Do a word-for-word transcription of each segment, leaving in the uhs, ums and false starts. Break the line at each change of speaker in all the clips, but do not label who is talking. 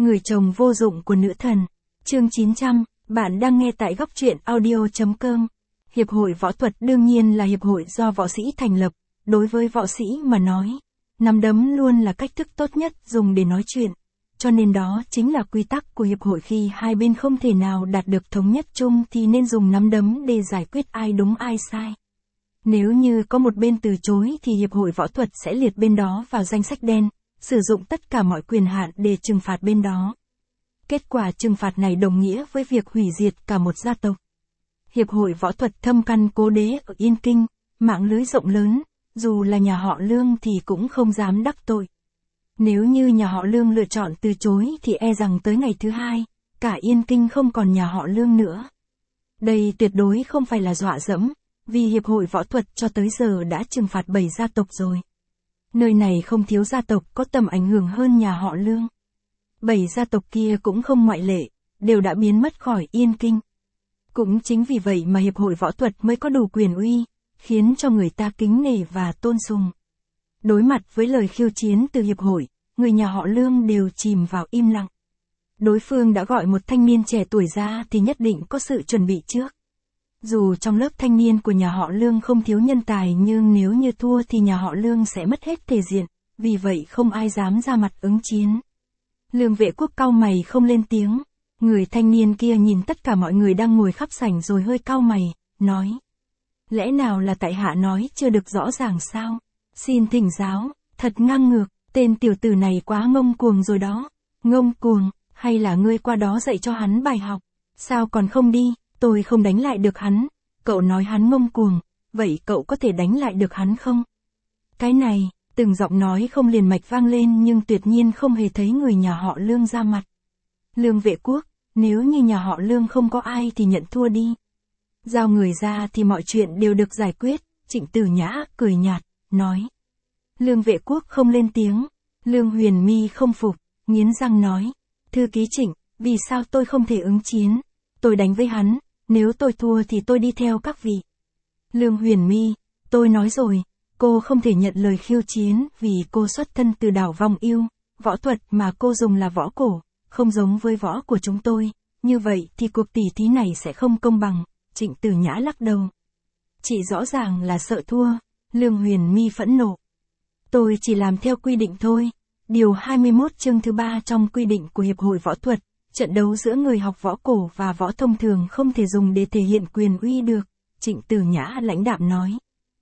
Người chồng vô dụng của nữ thần. Chương chín trăm, bạn đang nghe tại góc truyện audio.com. Hiệp hội võ thuật đương nhiên là hiệp hội do võ sĩ thành lập. Đối với võ sĩ mà nói, nắm đấm luôn là cách thức tốt nhất dùng để nói chuyện. Cho nên đó chính là quy tắc của hiệp hội, khi hai bên không thể nào đạt được thống nhất chung thì nên dùng nắm đấm để giải quyết ai đúng ai sai. Nếu như có một bên từ chối thì hiệp hội võ thuật sẽ liệt bên đó vào danh sách đen, sử dụng tất cả mọi quyền hạn để trừng phạt bên đó. Kết quả trừng phạt này đồng nghĩa với việc hủy diệt cả một gia tộc. Hiệp hội võ thuật thâm căn cố đế ở Yên Kinh, mạng lưới rộng lớn, dù là nhà họ Lương thì cũng không dám đắc tội. Nếu như nhà họ Lương lựa chọn từ chối thì e rằng tới ngày thứ hai, cả Yên Kinh không còn nhà họ Lương nữa. Đây tuyệt đối không phải là dọa dẫm, vì hiệp hội võ thuật cho tới giờ đã trừng phạt bảy gia tộc rồi. Nơi này không thiếu gia tộc có tầm ảnh hưởng hơn nhà họ Lương. Bảy gia tộc kia cũng không ngoại lệ, đều đã biến mất khỏi Yên Kinh. Cũng chính vì vậy mà hiệp hội võ thuật mới có đủ quyền uy, khiến cho người ta kính nể và tôn sùng. Đối mặt với lời khiêu chiến từ hiệp hội, người nhà họ Lương đều chìm vào im lặng. Đối phương đã gọi một thanh niên trẻ tuổi ra thì nhất định có sự chuẩn bị trước. Dù trong lớp thanh niên của nhà họ Lương không thiếu nhân tài, nhưng nếu như thua thì nhà họ Lương sẽ mất hết thể diện, vì vậy không ai dám ra mặt ứng chiến. Lương Vệ Quốc cau mày không lên tiếng. Người thanh niên kia nhìn tất cả mọi người đang ngồi khắp sảnh rồi hơi cau mày, nói: lẽ nào là tại hạ nói chưa được rõ ràng sao? Xin thỉnh giáo, thật ngang ngược, tên tiểu tử này quá ngông cuồng rồi đó. Ngông cuồng, hay là ngươi qua đó dạy cho hắn bài học? Sao còn không đi? Tôi không đánh lại được hắn. Cậu nói hắn ngông cuồng, vậy cậu có thể đánh lại được hắn không? Cái này, từng giọng nói không liền mạch vang lên nhưng tuyệt nhiên không hề thấy người nhà họ Lương ra mặt. Lương Vệ Quốc, nếu như nhà họ Lương không có ai thì nhận thua đi. Giao người ra thì mọi chuyện đều được giải quyết. Trịnh Tử Nhã cười nhạt, nói. Lương Vệ Quốc không lên tiếng. Lương Huyền My không phục, nghiến răng nói: thư ký Trịnh, vì sao tôi không thể ứng chiến? Tôi đánh với hắn, nếu tôi thua thì tôi đi theo các vị. Lương Huyền My, tôi nói rồi, cô không thể nhận lời khiêu chiến vì cô xuất thân từ đảo Vong Yêu, võ thuật mà cô dùng là võ cổ, không giống với võ của chúng tôi, như vậy thì cuộc tỉ thí này sẽ không công bằng. Trịnh Tử Nhã lắc đầu. Chị rõ ràng là sợ thua. Lương Huyền My phẫn nộ. Tôi chỉ làm theo quy định thôi. Điều hai mươi mốt chương thứ ba trong quy định của Hiệp hội Võ thuật, trận đấu giữa người học võ cổ và võ thông thường không thể dùng để thể hiện quyền uy được. Trịnh Tử Nhã lãnh đạm nói.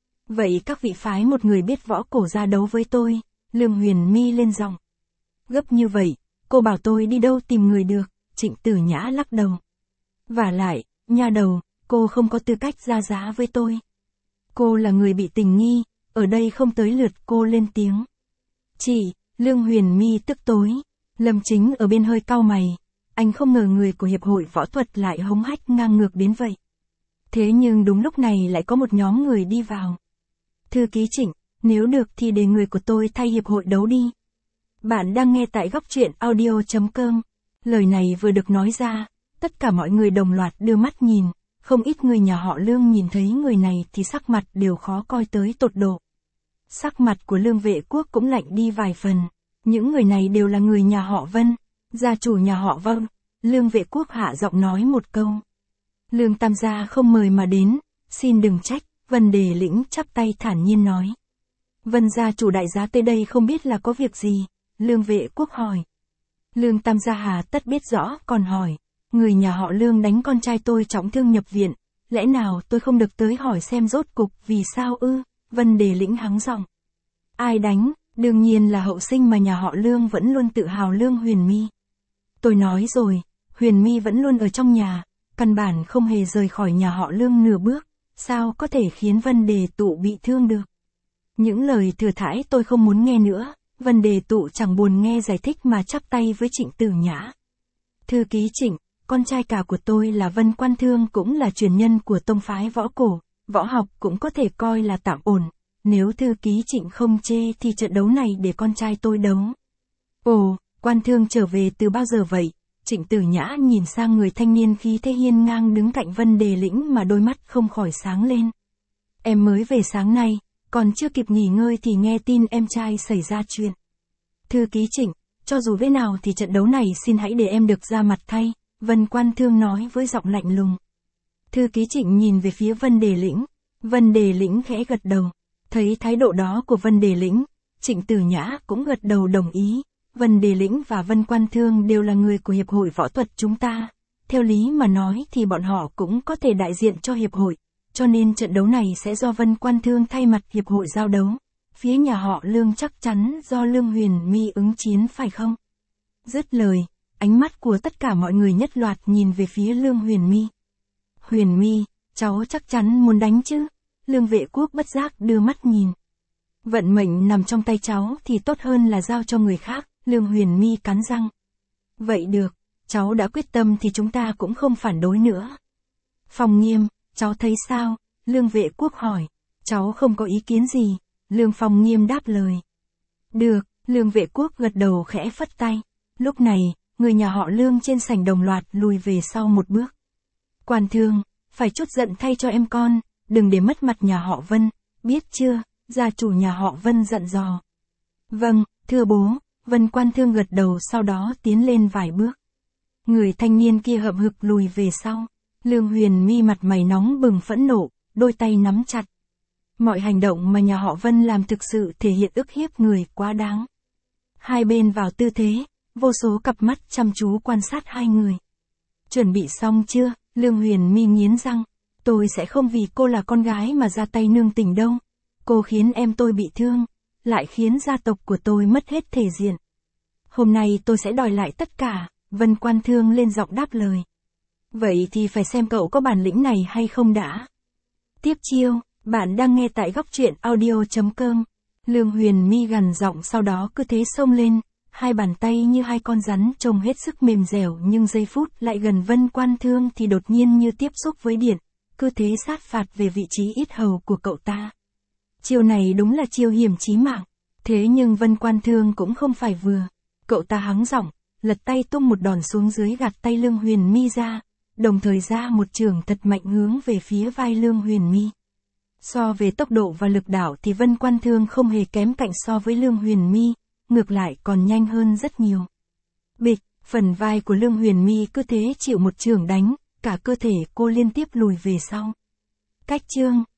Vậy các vị phái một người biết võ cổ ra đấu với tôi. Lương Huyền My lên giọng. Gấp như vậy, cô bảo tôi đi đâu tìm người được? Trịnh Tử Nhã lắc đầu. Vả lại, nha đầu, cô không có tư cách ra giá với tôi. Cô là người bị tình nghi, ở đây không tới lượt cô lên tiếng. Chị, Lương Huyền My tức tối. Lâm Chính ở bên hơi cau mày. Anh không ngờ người của Hiệp hội Võ thuật lại hống hách ngang ngược đến vậy. Thế nhưng đúng lúc này lại có một nhóm người đi vào. Thư ký Trịnh, nếu được thì để người của tôi thay Hiệp hội đấu đi. Bạn đang nghe tại góc truyện audio.com. Lời này vừa được nói ra, tất cả mọi người đồng loạt đưa mắt nhìn. Không ít người nhà họ Lương nhìn thấy người này thì sắc mặt đều khó coi tới tột độ. Sắc mặt của Lương Vệ Quốc cũng lạnh đi vài phần. Những người này đều là người nhà họ Vân, gia chủ nhà họ Vân. Lương Vệ Quốc hạ giọng nói một câu. Lương Tam gia không mời mà đến, xin đừng trách. Vân Đề Lĩnh chắp tay thản nhiên nói. Vân gia chủ đại giá tới đây không biết là có việc gì? Lương Vệ Quốc hỏi. Lương Tam gia hà tất biết rõ, còn hỏi. Người nhà họ Lương đánh con trai tôi trọng thương nhập viện, lẽ nào tôi không được tới hỏi xem rốt cục vì sao ư? Vân Đề Lĩnh hắng giọng. Ai đánh? Đương nhiên là hậu sinh mà nhà họ Lương vẫn luôn tự hào Lương Huyền My. Tôi nói rồi, Huyền My vẫn luôn ở trong nhà, căn bản không hề rời khỏi nhà họ Lương nửa bước, sao có thể khiến Vân Đề Tụ bị thương được? Những lời thừa thãi tôi không muốn nghe nữa. Vân Đề Tụ chẳng buồn nghe giải thích mà chắp tay với Trịnh Tử Nhã. Thư ký Trịnh, con trai cả của tôi là Vân Quan Thương cũng là truyền nhân của tông phái võ cổ, võ học cũng có thể coi là tạm ổn. Nếu thư ký Trịnh không chê thì trận đấu này để con trai tôi đấu. Ồ, Quan Thương trở về từ bao giờ vậy? Trịnh Tử Nhã nhìn sang người thanh niên khí thế hiên ngang đứng cạnh Vân Đề Lĩnh mà đôi mắt không khỏi sáng lên. Em mới về sáng nay, còn chưa kịp nghỉ ngơi thì nghe tin em trai xảy ra chuyện. Thư ký Trịnh, cho dù thế nào thì trận đấu này xin hãy để em được ra mặt thay, Vân Quan Thương nói với giọng lạnh lùng. Thư ký Trịnh nhìn về phía Vân Đề Lĩnh, Vân Đề Lĩnh khẽ gật đầu, thấy thái độ đó của Vân Đề Lĩnh, Trịnh Tử Nhã cũng gật đầu đồng ý, Vân Đề Lĩnh và Vân Quan Thương đều là người của Hiệp hội Võ thuật chúng ta, theo lý mà nói thì bọn họ cũng có thể đại diện cho Hiệp hội, cho nên trận đấu này sẽ do Vân Quan Thương thay mặt Hiệp hội giao đấu, phía nhà họ Lương chắc chắn do Lương Huyền My ứng chiến phải không? Dứt lời, ánh mắt của tất cả mọi người nhất loạt nhìn về phía Lương Huyền My. Huyền My, cháu chắc chắn muốn đánh chứ? Lương Vệ Quốc bất giác đưa mắt nhìn. Vận mệnh nằm trong tay cháu thì tốt hơn là giao cho người khác, Lương Huyền My cắn răng. Vậy được, cháu đã quyết tâm thì chúng ta cũng không phản đối nữa. Phong Nghiêm, cháu thấy sao? Lương Vệ Quốc hỏi. Cháu không có ý kiến gì, Lương Phong Nghiêm đáp lời. Được, Lương Vệ Quốc gật đầu khẽ phất tay. Lúc này, người nhà họ Lương trên sảnh đồng loạt lùi về sau một bước. Quan Thương, phải chút giận thay cho em con, đừng để mất mặt nhà họ Vân, biết chưa? Gia chủ nhà họ Vân dặn dò. Vâng, thưa bố, Vân Quan Thương gật đầu sau đó tiến lên vài bước. Người thanh niên kia hậm hực lùi về sau. Lương Huyền My mặt mày nóng bừng phẫn nộ, đôi tay nắm chặt. Mọi hành động mà nhà họ Vân làm thực sự thể hiện ức hiếp người quá đáng. Hai bên vào tư thế, vô số cặp mắt chăm chú quan sát hai người. Chuẩn bị xong chưa? Lương Huyền My nghiến răng. Tôi sẽ không vì cô là con gái mà ra tay nương tình đâu. Cô khiến em tôi bị thương, lại khiến gia tộc của tôi mất hết thể diện. Hôm nay tôi sẽ đòi lại tất cả, Vân Quan Thương lên giọng đáp lời. Vậy thì phải xem cậu có bản lĩnh này hay không đã. Tiếp chiêu, bạn đang nghe tại góc truyện audio chấm com. Lương Huyền My gằn giọng sau đó cứ thế xông lên, hai bàn tay như hai con rắn trông hết sức mềm dẻo nhưng giây phút lại gần Vân Quan Thương thì đột nhiên như tiếp xúc với điện, cứ thế sát phạt về vị trí yết hầu của cậu ta. Chiêu này đúng là chiêu hiểm chí mạng, thế nhưng Vân Quan Thương cũng không phải vừa, cậu ta hắng giọng, lật tay tung một đòn xuống dưới gạt tay Lương Huyền My ra, đồng thời ra một chưởng thật mạnh hướng về phía vai Lương Huyền My. So về tốc độ và lực đảo thì Vân Quan Thương không hề kém cạnh so với Lương Huyền My, ngược lại còn nhanh hơn rất nhiều. Bịch, phần vai của Lương Huyền My cứ thế chịu một chưởng đánh, cả cơ thể cô liên tiếp lùi về sau. Cách chương